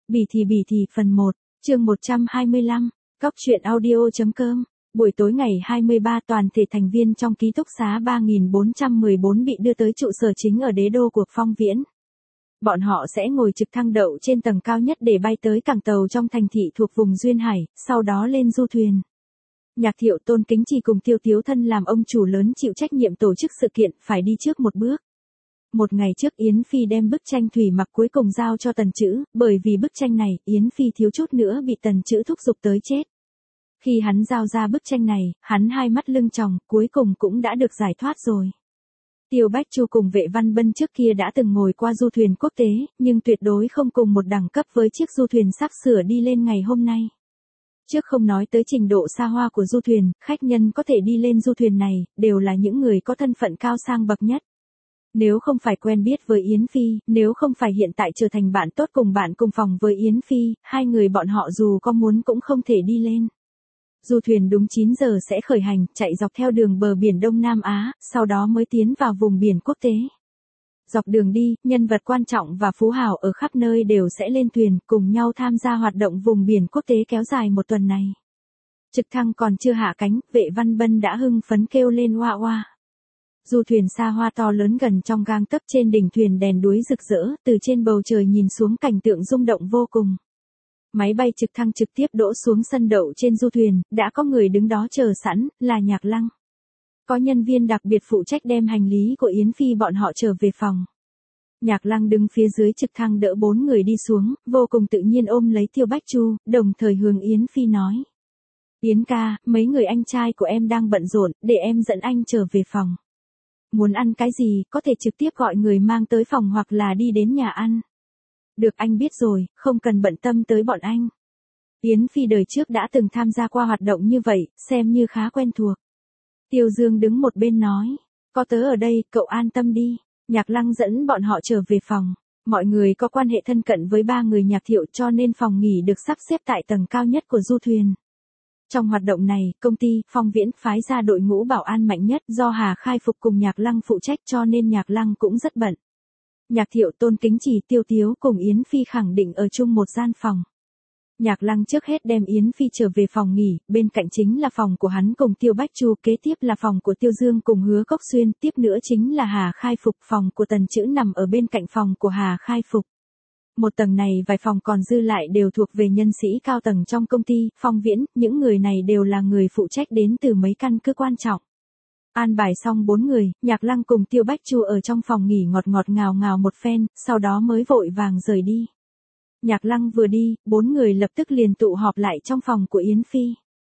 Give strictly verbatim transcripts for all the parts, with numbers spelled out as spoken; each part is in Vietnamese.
Bỉ thì bỉ thì phần một, chương một trăm hai mươi lăm, Cóc truyện audio.com. Buổi tối ngày hai mươi ba, toàn thể thành viên trong ký túc xá ba nghìn bốn trăm mười bốn bị đưa tới trụ sở chính ở đế đô của Phong Viễn. Bọn họ sẽ ngồi trực thăng đậu trên tầng cao nhất để bay tới cảng tàu trong thành thị thuộc vùng Duyên Hải, sau đó lên du thuyền. Nhạc Thiệu, Tôn Kính Trì cùng Tiêu Tiếu Thân làm ông chủ lớn chịu trách nhiệm tổ chức sự kiện, phải đi trước một bước. Một ngày trước Yến Phi đem bức tranh thủy mặc cuối cùng giao cho Tần Chữ, bởi vì bức tranh này, Yến Phi thiếu chút nữa bị Tần Chữ thúc giục tới chết. Khi hắn giao ra bức tranh này, hắn hai mắt lưng tròng, cuối cùng cũng đã được giải thoát rồi. Tiêu Bách Chu cùng Vệ Văn Bân trước kia đã từng ngồi qua du thuyền quốc tế, nhưng tuyệt đối không cùng một đẳng cấp với chiếc du thuyền sắp sửa đi lên ngày hôm nay. Trước không nói tới trình độ xa hoa của du thuyền, khách nhân có thể đi lên du thuyền này, đều là những người có thân phận cao sang bậc nhất. Nếu không phải quen biết với Yến Phi, nếu không phải hiện tại trở thành bạn tốt cùng bạn cùng phòng với Yến Phi, hai người bọn họ dù có muốn cũng không thể đi lên. Du thuyền đúng chín giờ sẽ khởi hành, chạy dọc theo đường bờ biển Đông Nam Á, sau đó mới tiến vào vùng biển quốc tế. Dọc đường đi, nhân vật quan trọng và phú hào ở khắp nơi đều sẽ lên thuyền, cùng nhau tham gia hoạt động vùng biển quốc tế kéo dài một tuần này. Trực thăng còn chưa hạ cánh, Vệ Văn Bân đã hưng phấn kêu lên oa oa. Du thuyền xa hoa to lớn gần trong gang tấc, trên đỉnh thuyền đèn đuối rực rỡ, từ trên bầu trời nhìn xuống cảnh tượng rung động vô cùng. Máy bay trực thăng trực tiếp đỗ xuống sân đậu trên du thuyền, đã có người đứng đó chờ sẵn, là Nhạc Lăng. Có nhân viên đặc biệt phụ trách đem hành lý của Yến Phi bọn họ trở về phòng. Nhạc Lăng đứng phía dưới trực thăng đỡ bốn người đi xuống, vô cùng tự nhiên ôm lấy Tiêu Bách Chu, đồng thời hướng Yến Phi nói. Yến ca, mấy người anh trai của em đang bận rộn, để em dẫn anh trở về phòng. Muốn ăn cái gì, có thể trực tiếp gọi người mang tới phòng hoặc là đi đến nhà ăn. Được, anh biết rồi, không cần bận tâm tới bọn anh. Yến Phi đời trước đã từng tham gia qua hoạt động như vậy, xem như khá quen thuộc. Tiêu Dương đứng một bên nói, có tớ ở đây, cậu an tâm đi. Nhạc Lăng dẫn bọn họ trở về phòng. Mọi người có quan hệ thân cận với ba người Nhạc Thiệu cho nên phòng nghỉ được sắp xếp tại tầng cao nhất của du thuyền. Trong hoạt động này, công ty Phong Viễn phái ra đội ngũ bảo an mạnh nhất do Hà Khai Phục cùng Nhạc Lăng phụ trách, cho nên Nhạc Lăng cũng rất bận. Nhạc Thiệu, Tôn Kính Trì, Tiêu Tiếu cùng Yến Phi khẳng định ở chung một gian phòng. Nhạc Lăng trước hết đem Yến Phi trở về phòng nghỉ, bên cạnh chính là phòng của hắn cùng Tiêu Bách Chu, kế tiếp là phòng của Tiêu Dương cùng Hứa Cốc Xuyên, tiếp nữa chính là Hà Khai Phục, phòng của Tần Chữ nằm ở bên cạnh phòng của Hà Khai Phục. Một tầng này vài phòng còn dư lại đều thuộc về nhân sĩ cao tầng trong công ty Phong Viễn, những người này đều là người phụ trách đến từ mấy căn cứ quan trọng. An bài xong bốn người, Nhạc Lăng cùng Tiêu Bách Chu ở trong phòng nghỉ ngọt ngọt ngào ngào một phen, sau đó mới vội vàng rời đi. Nhạc Lăng vừa đi, bốn người lập tức liền tụ họp lại trong phòng của Yến Phi.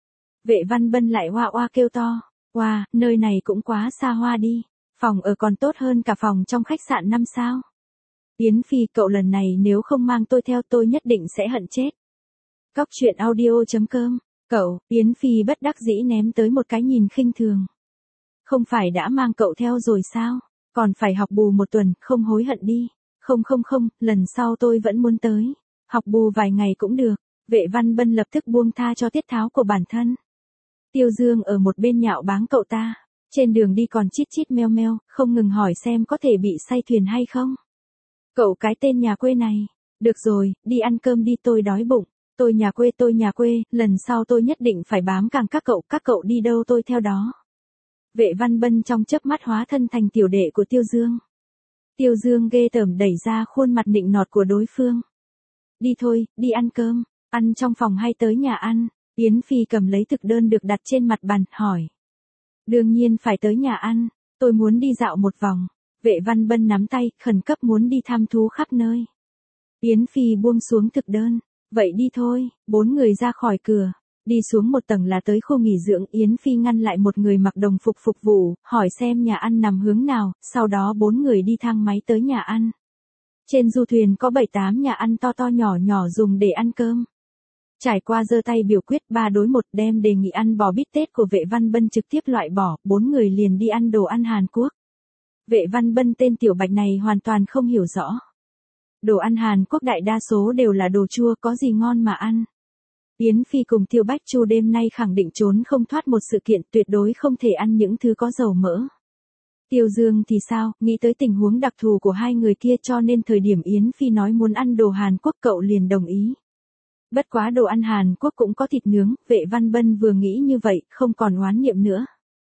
Vệ Văn Bân lại oa oa kêu to, oa, nơi này cũng quá xa hoa đi, phòng ở còn tốt hơn cả phòng trong khách sạn năm sao. Yến Phi, cậu lần này nếu không mang tôi theo tôi nhất định sẽ hận chết. Cóc truyện audio.com, cậu, Yến Phi bất đắc dĩ ném tới một cái nhìn khinh thường. Không phải đã mang cậu theo rồi sao, còn phải học bù một tuần, không hối hận đi. Không không không, lần sau tôi vẫn muốn tới. Học bù vài ngày cũng được. Vệ Văn Bân lập tức buông tha cho tiết tháo của bản thân. Tiêu Dương ở một bên nhạo báng cậu ta. Trên đường đi còn chít chít meo meo, không ngừng hỏi xem có thể bị say thuyền hay không. Cậu cái tên nhà quê này. Được rồi, đi ăn cơm đi, tôi đói bụng. Tôi nhà quê tôi nhà quê, lần sau tôi nhất định phải bám càng các cậu, các cậu đi đâu tôi theo đó. Vệ Văn Bân trong chớp mắt hóa thân thành tiểu đệ của Tiêu Dương. Tiêu Dương ghê tởm đẩy ra khuôn mặt nịnh nọt của đối phương. Đi thôi, đi ăn cơm, ăn trong phòng hay tới nhà ăn? Yến Phi cầm lấy thực đơn được đặt trên mặt bàn, hỏi. Đương nhiên phải tới nhà ăn, tôi muốn đi dạo một vòng. Vệ Văn Bân nắm tay, khẩn cấp muốn đi thăm thú khắp nơi. Yến Phi buông xuống thực đơn, vậy đi thôi, bốn người ra khỏi cửa. Đi xuống một tầng là tới khu nghỉ dưỡng, Yến Phi ngăn lại một người mặc đồng phục phục vụ, hỏi xem nhà ăn nằm hướng nào, sau đó bốn người đi thang máy tới nhà ăn. Trên du thuyền có bảy tám nhà ăn to to nhỏ nhỏ dùng để ăn cơm. Trải qua giơ tay biểu quyết ba đối một, đem đề nghị ăn bò bít tết của Vệ Văn Bân trực tiếp loại bỏ, bốn người liền đi ăn đồ ăn Hàn Quốc. Vệ Văn Bân tên tiểu bạch này hoàn toàn không hiểu rõ. Đồ ăn Hàn Quốc đại đa số đều là đồ chua, có gì ngon mà ăn. Yến Phi cùng Tiêu Bách Chu đêm nay khẳng định trốn không thoát một sự kiện, tuyệt đối không thể ăn những thứ có dầu mỡ. Tiêu Dương thì sao, nghĩ tới tình huống đặc thù của hai người kia cho nên thời điểm Yến Phi nói muốn ăn đồ Hàn Quốc cậu liền đồng ý. Bất quá đồ ăn Hàn Quốc cũng có thịt nướng, Vệ Văn Bân vừa nghĩ như vậy, không còn oán niệm nữa.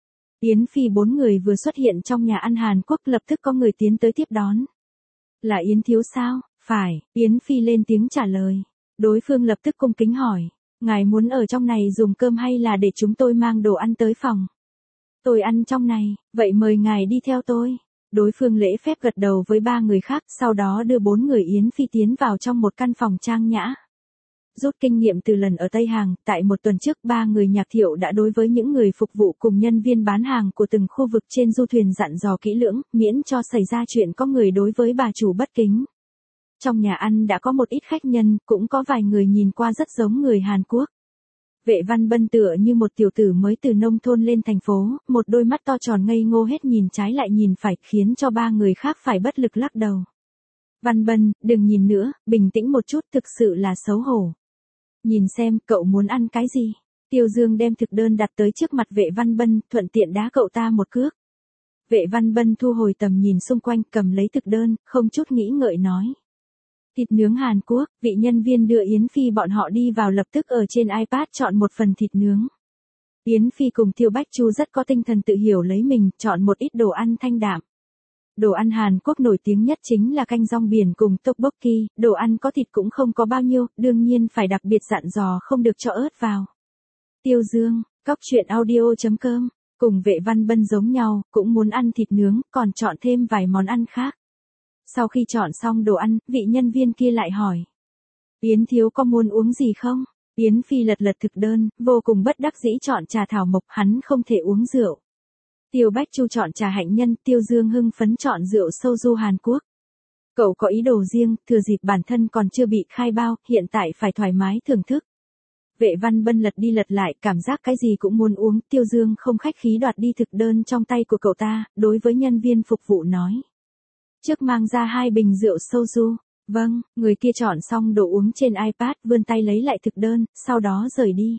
Yến Phi bốn người vừa xuất hiện trong nhà ăn Hàn Quốc lập tức có người tiến tới tiếp đón. Là Yến thiếu sao? Phải, Yến Phi lên tiếng trả lời. Đối phương lập tức cung kính hỏi, ngài muốn ở trong này dùng cơm hay là để chúng tôi mang đồ ăn tới phòng? Tôi ăn trong này, vậy mời ngài đi theo tôi. Đối phương lễ phép gật đầu với ba người khác, sau đó đưa bốn người Yến Phi tiến vào trong một căn phòng trang nhã. Rút kinh nghiệm từ lần ở Tây Hàng, tại một tuần trước ba người Nhạc Thiệu đã đối với những người phục vụ cùng nhân viên bán hàng của từng khu vực trên du thuyền dặn dò kỹ lưỡng, miễn cho xảy ra chuyện có người đối với bà chủ bất kính. Trong nhà ăn đã có một ít khách nhân, cũng có vài người nhìn qua rất giống người Hàn Quốc. Vệ Văn Bân tựa như một tiểu tử mới từ nông thôn lên thành phố, một đôi mắt to tròn ngây ngô hết nhìn trái lại nhìn phải, khiến cho ba người khác phải bất lực lắc đầu. Văn Bân, đừng nhìn nữa, bình tĩnh một chút, thực sự là xấu hổ. Nhìn xem, cậu muốn ăn cái gì? Tiêu Dương đem thực đơn đặt tới trước mặt Vệ Văn Bân, thuận tiện đá cậu ta một cước. Vệ Văn Bân thu hồi tầm nhìn xung quanh, cầm lấy thực đơn, không chút nghĩ ngợi nói. Thịt nướng Hàn Quốc, vị nhân viên đưa Yến Phi bọn họ đi vào lập tức ở trên iPad chọn một phần thịt nướng. Yến Phi cùng Tiêu Bách Chu rất có tinh thần tự hiểu lấy mình, chọn một ít đồ ăn thanh đạm. Đồ ăn Hàn Quốc nổi tiếng nhất chính là canh rong biển cùng tteokbokki, đồ ăn có thịt cũng không có bao nhiêu, đương nhiên phải đặc biệt dặn dò không được cho ớt vào. Tiêu Dương, Cóc Truyện Audio chấm com, cùng Vệ Văn Bân giống nhau, cũng muốn ăn thịt nướng, còn chọn thêm vài món ăn khác. Sau khi chọn xong đồ ăn, vị nhân viên kia lại hỏi. Yến thiếu có muốn uống gì không? Yến Phi lật lật thực đơn, vô cùng bất đắc dĩ chọn trà thảo mộc, hắn không thể uống rượu. Tiêu Bách Chu chọn trà hạnh nhân, Tiêu Dương hưng phấn chọn rượu soju Hàn Quốc. Cậu có ý đồ riêng, thừa dịp bản thân còn chưa bị khai bao, hiện tại phải thoải mái thưởng thức. Vệ Văn Bân lật đi lật lại, cảm giác cái gì cũng muốn uống, Tiêu Dương không khách khí đoạt đi thực đơn trong tay của cậu ta, đối với nhân viên phục vụ nói. Trước mang ra hai bình rượu soju. Vâng, người kia chọn xong đồ uống trên iPad, vươn tay lấy lại thực đơn, sau đó rời đi.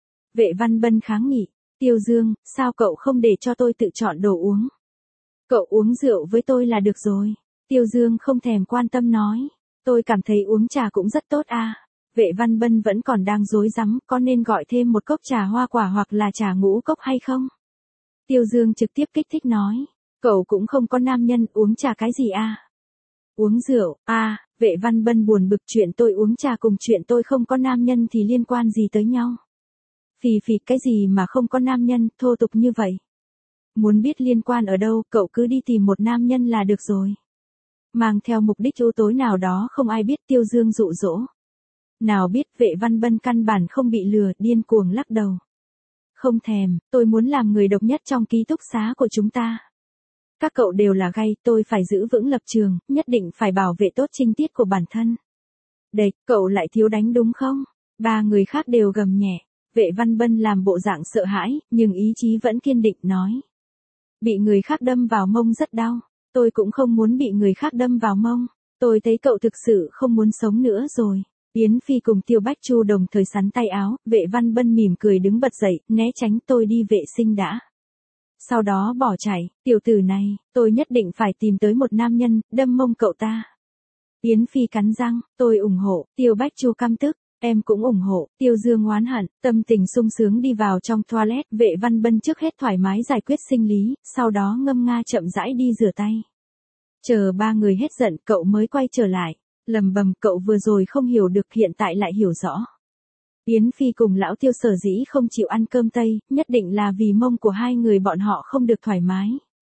Vệ Văn Bân kháng nghị. Tiêu Dương, sao cậu không để cho tôi tự chọn đồ uống? Cậu uống rượu với tôi là được rồi. Tiêu Dương không thèm quan tâm nói. Tôi cảm thấy uống trà cũng rất tốt à. Vệ Văn Bân vẫn còn đang rối rắm, có nên gọi thêm một cốc trà hoa quả hoặc là trà ngũ cốc hay không? Tiêu Dương trực tiếp kích thích nói. Cậu cũng không có nam nhân, uống trà cái gì à? Uống rượu, à, Vệ Văn Bân buồn bực, chuyện tôi uống trà cùng chuyện tôi không có nam nhân thì liên quan gì tới nhau? Phì phì, cái gì mà không có nam nhân, thô tục như vậy. Muốn biết liên quan ở đâu, cậu cứ đi tìm một nam nhân là được rồi. Mang theo mục đích u tối nào đó không ai biết, Tiêu Dương dụ dỗ. Nào biết Vệ Văn Bân căn bản không bị lừa, điên cuồng lắc đầu. Không thèm, tôi muốn làm người độc nhất trong ký túc xá của chúng ta. Các cậu đều là gay, tôi phải giữ vững lập trường, nhất định phải bảo vệ tốt trinh tiết của bản thân. Đây, cậu lại thiếu đánh đúng không? Ba người khác đều gầm nhẹ. Vệ Văn Bân làm bộ dạng sợ hãi, nhưng ý chí vẫn kiên định nói. Bị người khác đâm vào mông rất đau, tôi cũng không muốn bị người khác đâm vào mông, tôi thấy cậu thực sự không muốn sống nữa rồi. Yến Phi cùng Tiêu Bách Chu đồng thời sắn tay áo, Vệ Văn Bân mỉm cười đứng bật dậy, né tránh, tôi đi vệ sinh đã. Sau đó bỏ chạy, tiểu tử này, tôi nhất định phải tìm tới một nam nhân, đâm mông cậu ta. Yến Phi cắn răng, tôi ủng hộ, Tiêu Bách Chu căm tức. Em cũng ủng hộ, Tiêu Dương oán hận, tâm tình sung sướng đi vào trong toilet, Vệ Văn Bân trước hết thoải mái giải quyết sinh lý, sau đó ngâm nga chậm rãi đi rửa tay. Chờ ba người hết giận, cậu mới quay trở lại, lầm bầm, cậu vừa rồi không hiểu được, hiện tại lại hiểu rõ. Yến Phi cùng lão Tiêu sở dĩ không chịu ăn cơm Tây, nhất định là vì mông của hai người bọn họ không được thoải mái.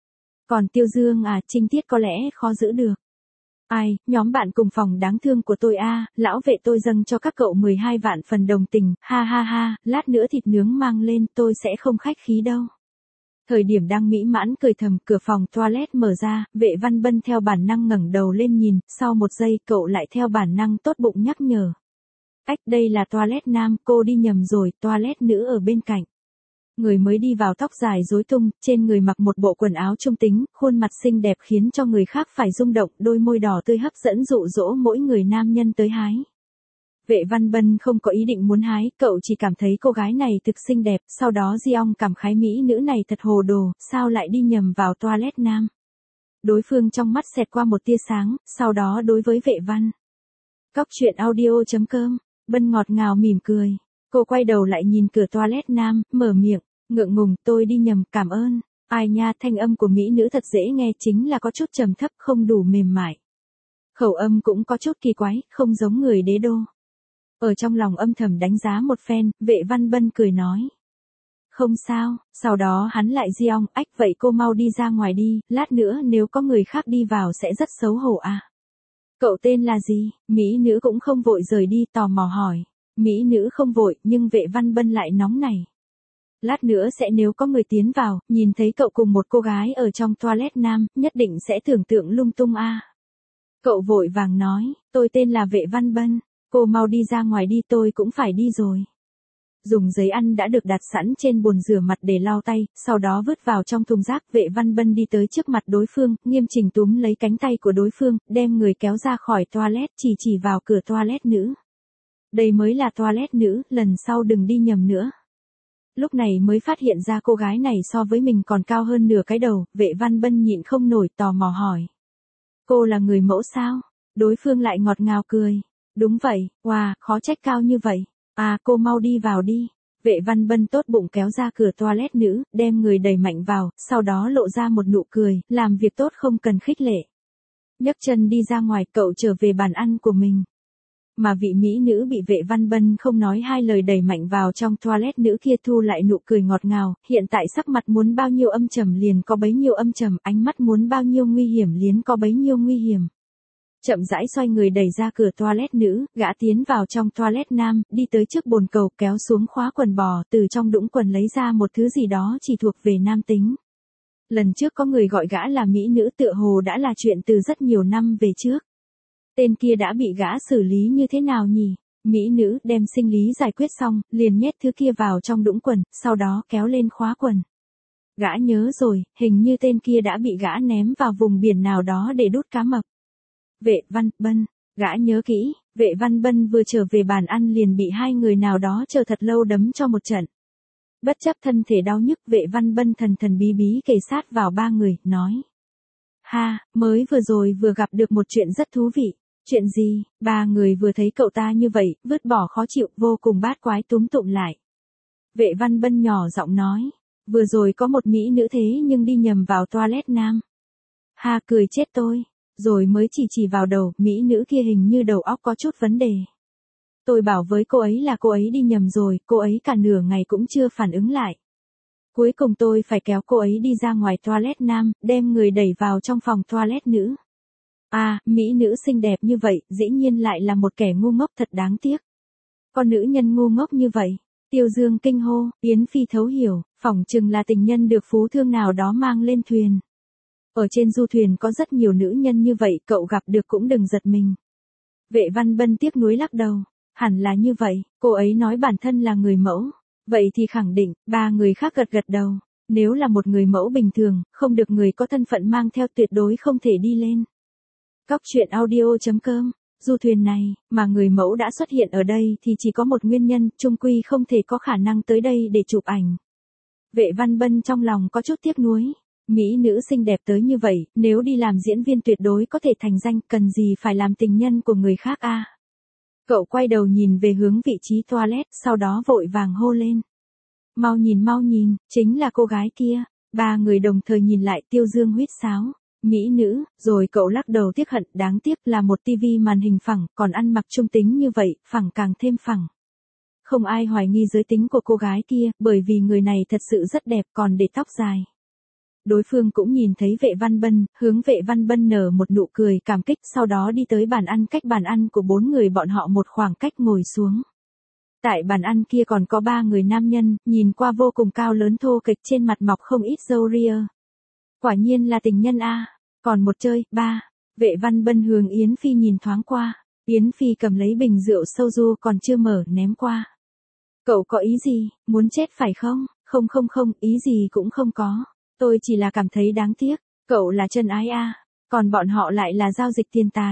Còn Tiêu Dương à, trinh tiết có lẽ khó giữ được. Ai, nhóm bạn cùng phòng đáng thương của tôi a, lão Vệ tôi dâng cho các cậu mười hai vạn phần đồng tình, ha ha ha, lát nữa thịt nướng mang lên, tôi sẽ không khách khí đâu. Thời điểm đang mỹ mãn cười thầm, cửa phòng toilet mở ra, Vệ Văn Bân theo bản năng ngẩng đầu lên nhìn, sau một giây cậu lại theo bản năng tốt bụng nhắc nhở. Ách, đây là toilet nam, cô đi nhầm rồi, toilet nữ ở bên cạnh. Người mới đi vào tóc dài rối tung, trên người mặc một bộ quần áo trung tính, khuôn mặt xinh đẹp khiến cho người khác phải rung động, đôi môi đỏ tươi hấp dẫn dụ dỗ mỗi người nam nhân tới hái. Vệ Văn Bân không có ý định muốn hái, cậu chỉ cảm thấy cô gái này thực xinh đẹp, sau đó Giong cảm khái mỹ nữ này thật hồ đồ, sao lại đi nhầm vào toilet nam. Đối phương trong mắt xẹt qua một tia sáng, sau đó đối với Vệ Văn. Cóc truyện audio.com, Bân ngọt ngào mỉm cười. Cô quay đầu lại nhìn cửa toilet nam, mở miệng, ngượng ngùng, tôi đi nhầm, cảm ơn. Ai nha, thanh âm của mỹ nữ thật dễ nghe, chính là có chút trầm thấp, không đủ mềm mại. Khẩu âm cũng có chút kỳ quái, không giống người đế đô. Ở trong lòng âm thầm đánh giá một phen, Vệ Văn Bân cười nói. Không sao, sau đó hắn lại Giong, ách vậy cô mau đi ra ngoài đi, lát nữa nếu có người khác đi vào sẽ rất xấu hổ à. Cậu tên là gì? Mỹ nữ cũng không vội rời đi, tò mò hỏi. Mỹ nữ không vội, nhưng Vệ Văn Bân lại nóng này. Lát nữa sẽ nếu có người tiến vào, nhìn thấy cậu cùng một cô gái ở trong toilet nam, nhất định sẽ tưởng tượng lung tung a. À. Cậu vội vàng nói, tôi tên là Vệ Văn Bân, cô mau đi ra ngoài đi, tôi cũng phải đi rồi. Dùng giấy ăn đã được đặt sẵn trên bồn rửa mặt để lau tay, sau đó vứt vào trong thùng rác. Vệ Văn Bân đi tới trước mặt đối phương, nghiêm chỉnh túm lấy cánh tay của đối phương, đem người kéo ra khỏi toilet, chỉ chỉ vào cửa toilet nữ. Đây mới là toilet nữ, lần sau đừng đi nhầm nữa. Lúc này mới phát hiện ra cô gái này so với mình còn cao hơn nửa cái đầu, Vệ Văn Bân nhịn không nổi, tò mò hỏi. Cô là người mẫu sao? Đối phương lại ngọt ngào cười. Đúng vậy, wow, khó trách cao như vậy. À, cô mau đi vào đi. Vệ Văn Bân tốt bụng kéo ra cửa toilet nữ, đem người đẩy mạnh vào, sau đó lộ ra một nụ cười, làm việc tốt không cần khích lệ. Nhấc chân đi ra ngoài, cậu trở về bàn ăn của mình. Mà vị mỹ nữ bị Vệ Văn Bân không nói hai lời đẩy mạnh vào trong toilet nữ kia thu lại nụ cười ngọt ngào, hiện tại sắc mặt muốn bao nhiêu âm trầm liền có bấy nhiêu âm trầm, ánh mắt muốn bao nhiêu nguy hiểm liền có bấy nhiêu nguy hiểm. Chậm rãi xoay người đẩy ra cửa toilet nữ, gã tiến vào trong toilet nam, đi tới trước bồn cầu, kéo xuống khóa quần bò, từ trong đũng quần lấy ra một thứ gì đó chỉ thuộc về nam tính. Lần trước có người gọi gã là mỹ nữ, tựa hồ đã là chuyện từ rất nhiều năm về trước. Tên kia đã bị gã xử lý như thế nào nhỉ? Mỹ nữ đem sinh lý giải quyết xong, liền nhét thứ kia vào trong đũng quần, sau đó kéo lên khóa quần. Gã nhớ rồi, hình như tên kia đã bị gã ném vào vùng biển nào đó để đút cá mập. Vệ Văn Bân, gã nhớ kỹ, Vệ Văn Bân vừa trở về bàn ăn liền bị hai người nào đó chờ thật lâu đấm cho một trận. Bất chấp thân thể đau nhức, Vệ Văn Bân thần thần bí bí kề sát vào ba người, nói. Ha, mới vừa rồi vừa gặp được một chuyện rất thú vị. Chuyện gì? Ba người vừa thấy cậu ta như vậy, vứt bỏ khó chịu, vô cùng bát quái túm tụm lại. Vệ Văn Bân nhỏ giọng nói. Vừa rồi có một mỹ nữ thế nhưng đi nhầm vào toilet nam. Ha, cười chết tôi. Rồi mới chỉ chỉ vào đầu, mỹ nữ kia hình như đầu óc có chút vấn đề. Tôi bảo với cô ấy là cô ấy đi nhầm rồi, cô ấy cả nửa ngày cũng chưa phản ứng lại. Cuối cùng tôi phải kéo cô ấy đi ra ngoài toilet nam, đem người đẩy vào trong phòng toilet nữ. À, mỹ nữ xinh đẹp như vậy, dĩ nhiên lại là một kẻ ngu ngốc, thật đáng tiếc. Con nữ nhân ngu ngốc như vậy. Tiêu Dương kinh hô, Yến Phi thấu hiểu, phỏng chừng là tình nhân được phú thương nào đó mang lên thuyền. Ở trên du thuyền có rất nhiều nữ nhân như vậy, cậu gặp được cũng đừng giật mình. Vệ Văn Bân tiếc nuối lắc đầu. Hẳn là như vậy, cô ấy nói bản thân là người mẫu. Vậy thì khẳng định, ba người khác gật gật đầu. Nếu là một người mẫu bình thường, không được người có thân phận mang theo tuyệt đối không thể đi lên. Cóc truyện audio.com, du thuyền này, mà người mẫu đã xuất hiện ở đây thì chỉ có một nguyên nhân, chung quy không thể có khả năng tới đây để chụp ảnh. Vệ Văn Bân trong lòng có chút tiếc nuối. Mỹ nữ xinh đẹp tới như vậy, nếu đi làm diễn viên tuyệt đối có thể thành danh, cần gì phải làm tình nhân của người khác a? À? Cậu quay đầu nhìn về hướng vị trí toilet, sau đó vội vàng hô lên. Mau nhìn mau nhìn, chính là cô gái kia. Ba người đồng thời nhìn lại, Tiêu Dương huýt sáo. Mỹ nữ, rồi cậu lắc đầu tiếc hận, đáng tiếc là một tivi màn hình phẳng, còn ăn mặc trung tính như vậy, phẳng càng thêm phẳng. Không ai hoài nghi giới tính của cô gái kia, bởi vì người này thật sự rất đẹp, còn để tóc dài. Đối phương cũng nhìn thấy Vệ Văn Bân, hướng Vệ Văn Bân nở một nụ cười cảm kích, sau đó đi tới bàn ăn, cách bàn ăn của bốn người bọn họ một khoảng cách ngồi xuống. Tại bàn ăn kia còn có ba người nam nhân, nhìn qua vô cùng cao lớn thô kệch, trên mặt mọc không ít râu ria. Quả nhiên là tình nhân a. Còn một chơi, ba. Vệ Văn Bân hướng Yến Phi nhìn thoáng qua. Yến Phi cầm lấy bình rượu soju còn chưa mở, ném qua. Cậu có ý gì, muốn chết phải không? Không không không, ý gì cũng không có. Tôi chỉ là cảm thấy đáng tiếc. Cậu là chân ái a. Còn bọn họ lại là giao dịch tiền tài.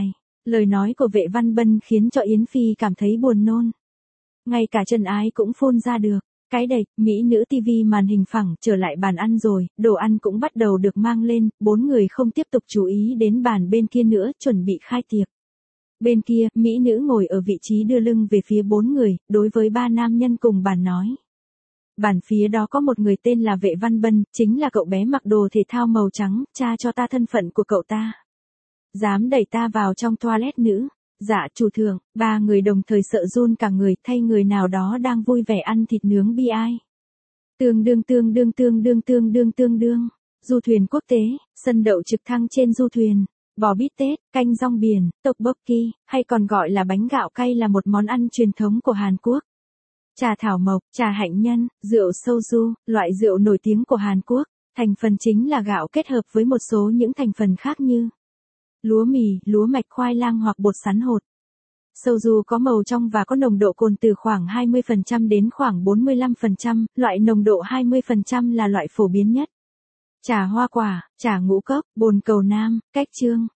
Lời nói của Vệ Văn Bân khiến cho Yến Phi cảm thấy buồn nôn. Ngay cả Trần Ái cũng phun ra được. Cái đệch, mỹ nữ tivi màn hình phẳng trở lại bàn ăn rồi, đồ ăn cũng bắt đầu được mang lên, bốn người không tiếp tục chú ý đến bàn bên kia nữa, chuẩn bị khai tiệc. Bên kia, mỹ nữ ngồi ở vị trí đưa lưng về phía bốn người, đối với ba nam nhân cùng bàn nói. Bàn phía đó có một người tên là Vệ Văn Bân, chính là cậu bé mặc đồ thể thao màu trắng, tra cho ta thân phận của cậu ta. Dám đẩy ta vào trong toilet nữ. Dạ chủ thượng, ba người đồng thời sợ run cả người, thay người nào đó đang vui vẻ ăn thịt nướng bi ai. Tương đương tương đương tương đương tương đương tương đương. Du thuyền quốc tế, sân đậu trực thăng trên du thuyền, bò bít tết, canh rong biển, tteokbokki, hay còn gọi là bánh gạo cay là một món ăn truyền thống của Hàn Quốc. Trà thảo mộc, trà hạnh nhân, rượu soju, loại rượu nổi tiếng của Hàn Quốc, thành phần chính là gạo kết hợp với một số những thành phần khác như lúa mì, lúa mạch, khoai lang hoặc bột sắn hột. Soju có màu trong và có nồng độ cồn từ khoảng hai mươi phần trăm đến khoảng bốn mươi lăm phần trăm, loại nồng độ hai mươi phần trăm là loại phổ biến nhất. Trà hoa quả, trà ngũ cốc, bồn cầu nam, cách chương.